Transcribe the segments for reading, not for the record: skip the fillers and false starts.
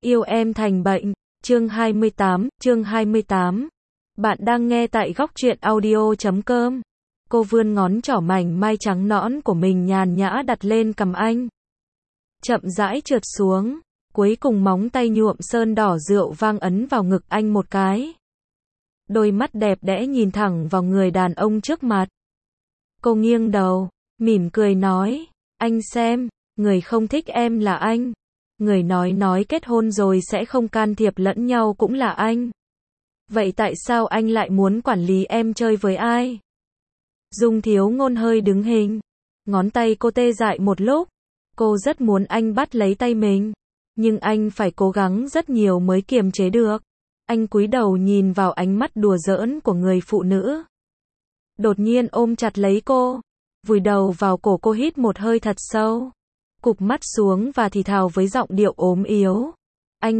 Yêu em thành bệnh. Chương 28. Bạn đang nghe tại góc truyện audio.com. Cô vươn ngón trỏ mảnh mai trắng nõn của mình nhàn nhã đặt lên cằm anh. Chậm rãi trượt xuống. Cuối cùng móng tay nhuộm sơn đỏ rượu vang ấn vào ngực anh một cái. Đôi mắt đẹp đẽ nhìn thẳng vào người đàn ông trước mặt. Cô nghiêng đầu, mỉm cười nói, anh xem, người không thích em là anh. Người nói kết hôn rồi sẽ không can thiệp lẫn nhau cũng là anh. Vậy tại sao anh lại muốn quản lý em chơi với ai? Dung Thiếu Ngôn hơi đứng hình. Ngón tay cô tê dại một lúc. Cô rất muốn anh bắt lấy tay mình. Nhưng anh phải cố gắng rất nhiều mới kiềm chế được. Anh cúi đầu nhìn vào ánh mắt đùa giỡn của người phụ nữ. Đột nhiên ôm chặt lấy cô. Vùi đầu vào cổ cô, hít một hơi thật sâu. Cụp mắt xuống và thì thào với giọng điệu ốm yếu. Anh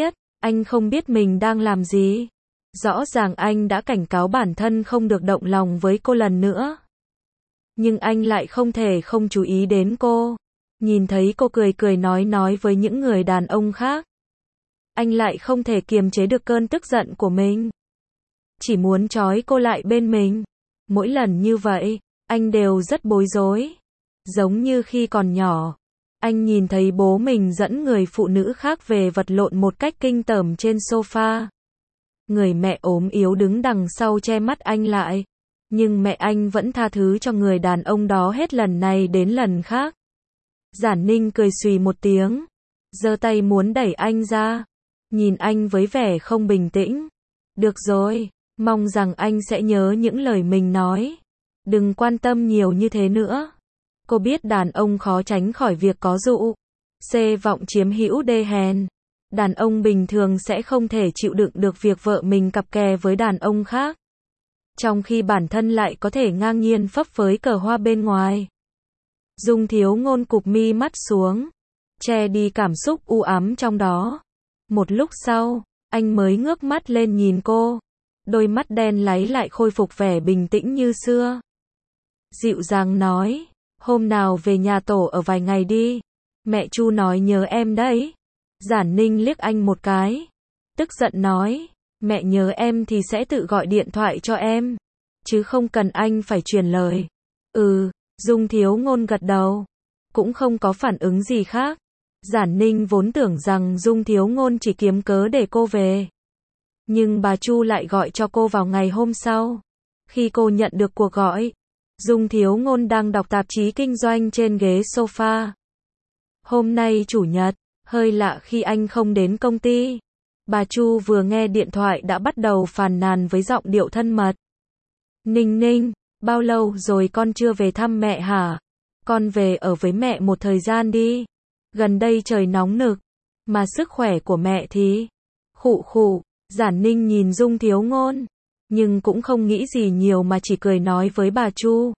không biết mình đang làm gì. Rõ ràng anh đã cảnh cáo bản thân không được động lòng với cô lần nữa. Nhưng anh lại không thể không chú ý đến cô. Nhìn thấy cô cười nói với những người đàn ông khác. Anh lại không thể kiềm chế được cơn tức giận của mình. Chỉ muốn trói cô lại bên mình. Mỗi lần như vậy, anh đều rất bối rối. Giống như khi còn nhỏ, anh nhìn thấy bố mình dẫn người phụ nữ khác về vật lộn một cách kinh tởm trên sofa. Người mẹ ốm yếu đứng đằng sau che mắt anh lại. Nhưng mẹ anh vẫn tha thứ cho người đàn ông đó hết lần này đến lần khác. Giản Ninh cười xùy một tiếng, giơ tay muốn đẩy anh ra. Nhìn anh với vẻ không bình tĩnh. Được rồi, mong rằng anh sẽ nhớ những lời mình nói. Đừng quan tâm nhiều như thế nữa. Cô biết đàn ông khó tránh khỏi việc có dụ. Vọng chiếm hữu đê hèn. Đàn ông bình thường sẽ không thể chịu đựng được việc vợ mình cặp kè với đàn ông khác. Trong khi bản thân lại có thể ngang nhiên phấp phới cờ hoa bên ngoài. Dung Thiếu Ngôn cụp mi mắt xuống. Che đi cảm xúc u ám trong đó. Một lúc sau, anh mới ngước mắt lên nhìn cô. Đôi mắt đen láy lại khôi phục vẻ bình tĩnh như xưa. Dịu dàng nói, hôm nào về nhà tổ ở vài ngày đi. Mẹ Chu nói nhớ em đấy. Giản Ninh liếc anh một cái. Tức giận nói, mẹ nhớ em thì sẽ tự gọi điện thoại cho em. Chứ không cần anh phải truyền lời. Dung Thiếu Ngôn gật đầu. Cũng không có phản ứng gì khác. Giản Ninh vốn tưởng rằng Dung Thiếu Ngôn chỉ kiếm cớ để cô về. Nhưng bà Chu lại gọi cho cô vào ngày hôm sau. Khi cô nhận được cuộc gọi, Dung Thiếu Ngôn đang đọc tạp chí kinh doanh trên ghế sofa. Hôm nay chủ nhật, hơi lạ khi anh không đến công ty. Bà Chu vừa nghe điện thoại đã bắt đầu phàn nàn với giọng điệu thân mật. Ninh, bao lâu rồi con chưa về thăm mẹ hả? Con về ở với mẹ một thời gian đi. Gần đây trời nóng nực, mà sức khỏe của mẹ thì... Khụ. Giản Ninh nhìn Dung Thiếu Ngôn, nhưng cũng không nghĩ gì nhiều mà chỉ cười nói với bà Chu.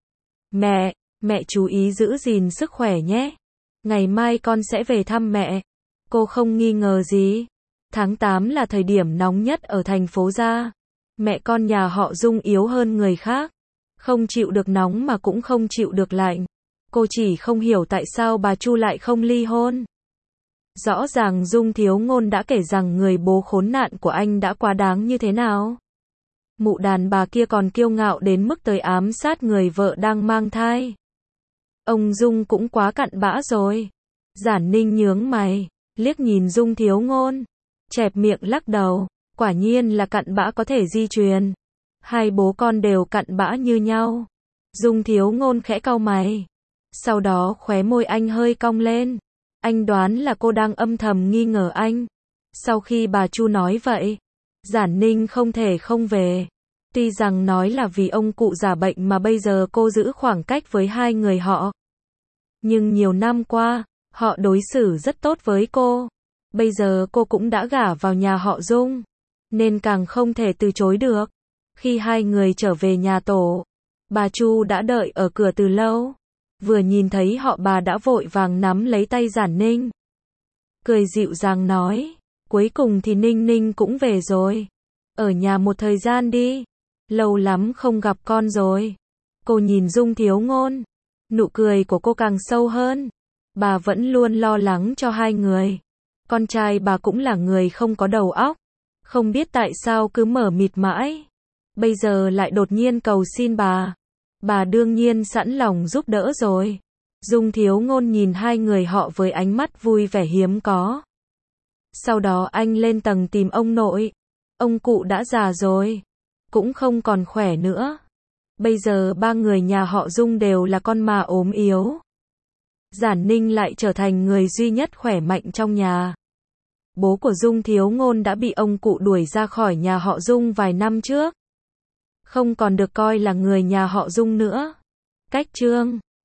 Mẹ chú ý giữ gìn sức khỏe nhé. Ngày mai con sẽ về thăm mẹ. Cô không nghi ngờ gì. Tháng 8 là thời điểm nóng nhất ở thành phố Gia. Mẹ con nhà họ Dung yếu hơn người khác. Không chịu được nóng mà cũng không chịu được lạnh. Cô chỉ không hiểu tại sao bà Chu lại không ly hôn. Rõ ràng Dung Thiếu Ngôn đã kể rằng người bố khốn nạn của anh đã quá đáng như thế nào. Mụ đàn bà kia còn kiêu ngạo đến mức tới ám sát người vợ đang mang thai. Ông Dung cũng quá cặn bã rồi. Giản Ninh nhướng mày, liếc nhìn Dung Thiếu Ngôn, chẹp miệng lắc đầu. Quả nhiên là cặn bã có thể di truyền. Hai bố con đều cặn bã như nhau. Dung Thiếu Ngôn khẽ cau mày. Sau đó khóe môi anh hơi cong lên. Anh đoán là cô đang âm thầm nghi ngờ anh. Sau khi bà Chu nói vậy, Giản Ninh không thể không về. Tuy rằng nói là vì ông cụ già bệnh mà bây giờ cô giữ khoảng cách với hai người họ. Nhưng nhiều năm qua, họ đối xử rất tốt với cô. Bây giờ cô cũng đã gả vào nhà họ Dung, nên càng không thể từ chối được. Khi hai người trở về nhà tổ, bà Chu đã đợi ở cửa từ lâu. Vừa nhìn thấy họ bà đã vội vàng nắm lấy tay Giản Ninh. Cười dịu dàng nói, cuối cùng thì Ninh cũng về rồi. Ở nhà một thời gian đi. Lâu lắm không gặp con rồi. Cô nhìn Dung Thiếu Ngôn. Nụ cười của cô càng sâu hơn. Bà vẫn luôn lo lắng cho hai người. Con trai bà cũng là người không có đầu óc, không biết tại sao cứ mở mịt mãi. Bây giờ lại đột nhiên cầu xin bà đương nhiên sẵn lòng giúp đỡ rồi. Dung Thiếu Ngôn nhìn hai người họ với ánh mắt vui vẻ hiếm có. Sau đó anh lên tầng tìm ông nội. Ông cụ đã già rồi, cũng không còn khỏe nữa. Bây giờ ba người nhà họ Dung đều là con mà ốm yếu. Giản Ninh lại trở thành người duy nhất khỏe mạnh trong nhà. Bố của Dung Thiếu Ngôn đã bị ông cụ đuổi ra khỏi nhà họ Dung vài năm trước. Không còn được coi là người nhà họ Dung nữa. Cách chương